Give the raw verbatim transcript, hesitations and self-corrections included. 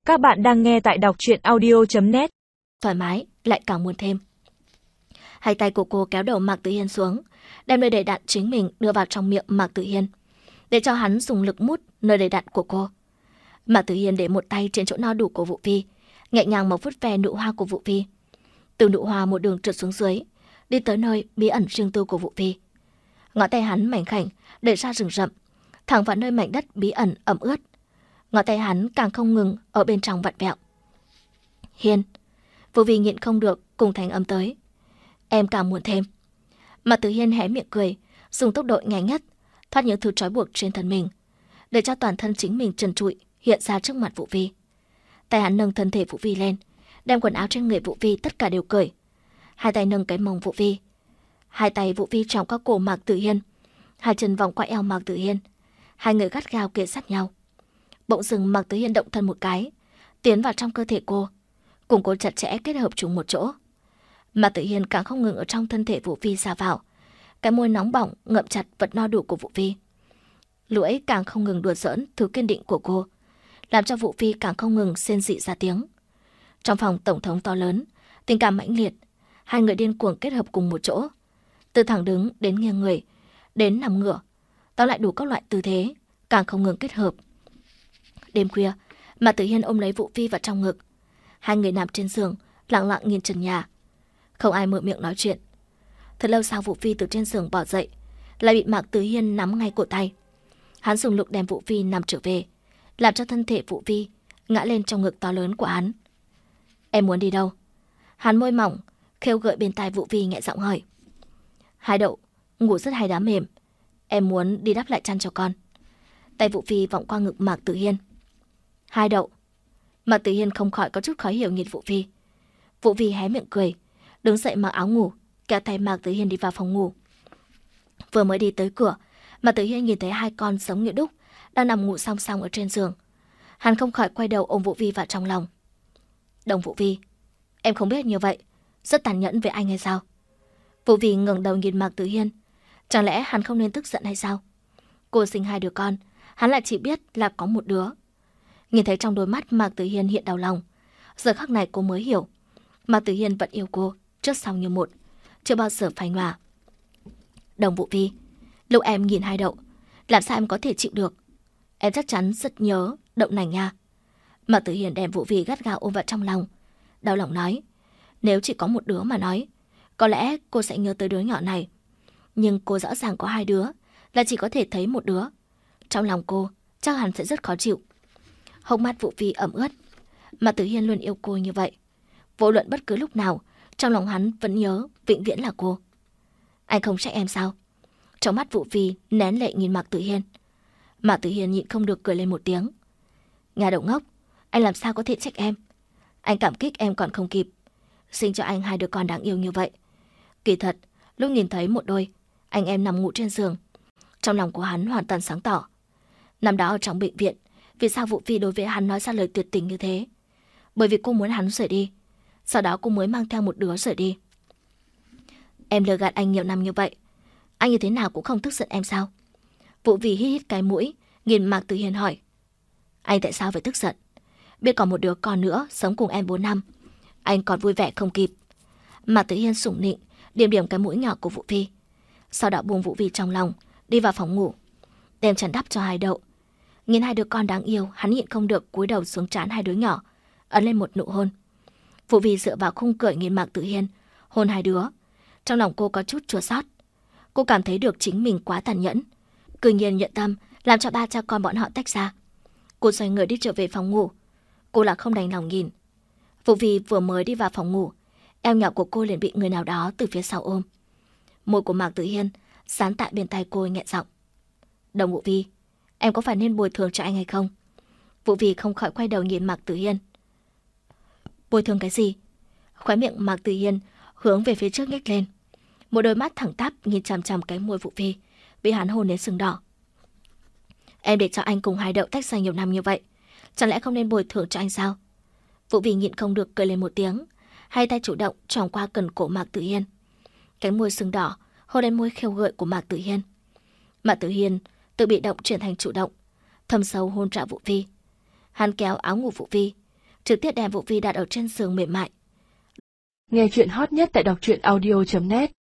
Các bạn đang nghe tại đọc truyện audio chấm net. Thoải mái, lại càng muốn thêm. Hai tay của cô kéo đầu Mạc Tử Hiên xuống, đem nơi đầy đặn chính mình đưa vào trong miệng Mạc Tử Hiên, để cho hắn dùng lực mút nơi đầy đặn của cô. Mạc Tử Hiên để một tay trên chỗ no đủ của Vũ Vi, nhẹ nhàng mà vuốt ve nụ hoa của Vũ Vi. Từ nụ hoa một đường trượt xuống dưới, đi tới nơi bí ẩn riêng tư của Vũ Vi. Ngón tay hắn mảnh khảnh đẩy ra rừng rậm, thẳng vào nơi mảnh đất bí ẩn ẩm ướt. Ngón tay hắn càng không ngừng ở bên trong vặn vẹo. Hiên, Vũ Vi nhịn không được cùng thành âm tới. Em càng muốn thêm. Mạc Tử Hiên hé miệng cười, dùng tốc độ nhanh nhất thoát những thứ trói buộc trên thân mình, để cho toàn thân chính mình trần trụi hiện ra trước mặt Vũ Vi. Tay hắn nâng thân thể Vũ Vi lên, đem quần áo trên người Vũ Vi tất cả đều cởi. Hai tay nâng cái mông Vũ Vi, hai tay Vũ Vi trong các cổ Mạc Tử Hiên, hai chân vòng qua eo Mạc Tử Hiên. Hai người gắt gao kề sát nhau. Bỗng dưng Mạc Tử Hiên động thân một cái, tiến vào trong cơ thể cô, cùng cô chặt chẽ kết hợp chung một chỗ. Mạc Tử Hiên càng không ngừng ở trong thân thể Vũ Vi xa vào, cái môi nóng bỏng ngậm chặt vật no đủ của Vũ Vi. Lưỡi càng không ngừng đùa giỡn thứ kiên định của cô, làm cho Vũ Vi càng không ngừng rên rỉ ra tiếng. Trong phòng tổng thống to lớn, tình cảm mãnh liệt, hai người điên cuồng kết hợp cùng một chỗ, từ thẳng đứng đến nghiêng người, đến nằm ngửa, tóm lại đủ các loại tư thế, càng không ngừng kết hợp. Đêm khuya, Mạc Tử Hiên ôm lấy Vũ Vi vào trong ngực. Hai người nằm trên giường, lặng lặng nhìn trần nhà. Không ai mở miệng nói chuyện. Thật lâu sau Vũ Vi từ trên giường bỏ dậy, lại bị Mạc Tử Hiên nắm ngay cổ tay. Hắn dùng lực đem Vũ Vi nằm trở về, làm cho thân thể Vũ Vi ngã lên trong ngực to lớn của hắn. Em muốn đi đâu? Hắn môi mỏng, khêu gợi bên tai Vũ Vi nhẹ giọng hỏi. Hai Đậu, ngủ rất hay đá mềm. Em muốn đi đắp lại chăn cho con. Tay Vũ Vi vọng qua ngực Mạc Tử Hiên. Hai Đậu. Mạc Tử Hiên không khỏi có chút khó hiểu nhìn Vũ Vi. Vũ Vi hé miệng cười, đứng dậy mặc áo ngủ, kéo tay Mạc Tử Hiên đi vào phòng ngủ. Vừa mới đi tới cửa, Mạc Tử Hiên nhìn thấy hai con giống như đúc đang nằm ngủ song song ở trên giường. Hắn không khỏi quay đầu ôm Vũ Vi vào trong lòng. Đồng Vũ Vi, em không biết như vậy rất tàn nhẫn với anh hay sao? Vũ Vi ngẩng đầu nhìn Mạc Tử Hiên. Chẳng lẽ hắn không nên tức giận hay sao? Cô sinh hai đứa con, hắn lại chỉ biết là có một đứa. Nhìn thấy trong đôi mắt Mạc Tử Hiên hiện đau lòng, giờ khắc này cô mới hiểu, Mạc Tử Hiên vẫn yêu cô trước sau như một, chưa bao giờ phai nhòa. Đồng Vũ Vi, lúc em nhìn Hai Đậu, làm sao em có thể chịu được? Em chắc chắn rất nhớ Đậu này nha. Mạc Tử Hiên đem Vũ Vi gắt gao ôm vào trong lòng, đau lòng nói, nếu chỉ có một đứa mà nói, có lẽ cô sẽ nhớ tới đứa nhỏ này. Nhưng cô rõ ràng có hai đứa, là chỉ có thể thấy một đứa. Trong lòng cô chắc hẳn sẽ rất khó chịu. Hốc mắt Vũ Vi ẩm ướt. Mạc Tử Hiên luôn yêu cô như vậy, vô luận bất cứ lúc nào, trong lòng hắn vẫn nhớ vĩnh viễn là cô. Anh không trách em sao? Trong mắt Vũ Vi nén lệ nhìn Mạc Tử Hiên. Mạc Tử Hiên nhịn không được cười lên một tiếng. Nhà Đậu ngốc, anh làm sao có thể trách em? Anh cảm kích em còn không kịp, sinh cho anh hai đứa con đáng yêu như vậy. Kỳ thật, lúc nhìn thấy một đôi anh em nằm ngủ trên giường, trong lòng của hắn hoàn toàn sáng tỏ. Năm đó ở trong bệnh viện, vì sao Vũ Vi đối với hắn nói ra lời tuyệt tình như thế? Bởi vì cô muốn hắn rời đi, sau đó cô mới mang theo một đứa rời đi. Em lừa gạt anh nhiều năm như vậy, anh như thế nào cũng không tức giận em sao? Vũ Vi hít hít cái mũi, nhìn Mạc Tử Hiên hỏi. Anh tại sao phải tức giận? Biết còn một đứa con nữa sống cùng em bốn năm, anh còn vui vẻ không kịp. Mạc Tử Hiên sủng nịnh điểm điểm cái mũi nhỏ của Vũ Vi, sau đó buông Vũ Vi trong lòng, đi vào phòng ngủ, đem chăn đắp cho Hai Đậu. Nhìn hai đứa con đáng yêu, hắn nhịn không được cúi đầu xuống trán hai đứa nhỏ, ấn lên một nụ hôn. Vũ Vi dựa vào khung cửa nhìn Mạc Tử Hiên hôn hai đứa. Trong lòng cô có chút chua xót. Cô cảm thấy được chính mình quá tàn nhẫn, cư nhiên nhận tâm làm cho ba cha con bọn họ tách ra. Cô xoay người đi trở về phòng ngủ. Cô là không đành lòng nhìn. Vũ Vi vừa mới đi vào phòng ngủ, eo nhỏ của cô liền bị người nào đó từ phía sau ôm. Môi của Mạc Tử Hiên dán tại bên tai cô nhẹ giọng. Đồng Vũ Vi, em có phải nên bồi thường cho anh hay không? Vũ Vi không khỏi quay đầu nhìn Mạc Tử Hiên. Bồi thường cái gì? Khóe miệng Mạc Tử Hiên hướng về phía trước nhếch lên, một đôi mắt thẳng tắp nhìn chằm chằm cái môi Vũ Vi bị hắn hôn đến sưng đỏ. Em để cho anh cùng Hai Đậu tách ra nhiều năm như vậy, chẳng lẽ không nên bồi thường cho anh sao? Vũ Vi nhịn không được cười lên một tiếng, hai tay chủ động tròn qua cần cổ Mạc Tử Hiên. Cánh môi sưng đỏ hôn lên môi khêu gợi của Mạc Tử Hiên. Mạc Tử Hiên từ bị động chuyển thành chủ động, thâm sâu hôn trạo Vũ Vi. Hắn kéo áo ngủ Vũ Vi, trực tiếp đem Vũ Vi đặt ở trên giường mềm mại. Nghe chuyện hot nhất tại đọc truyện audio chấm net.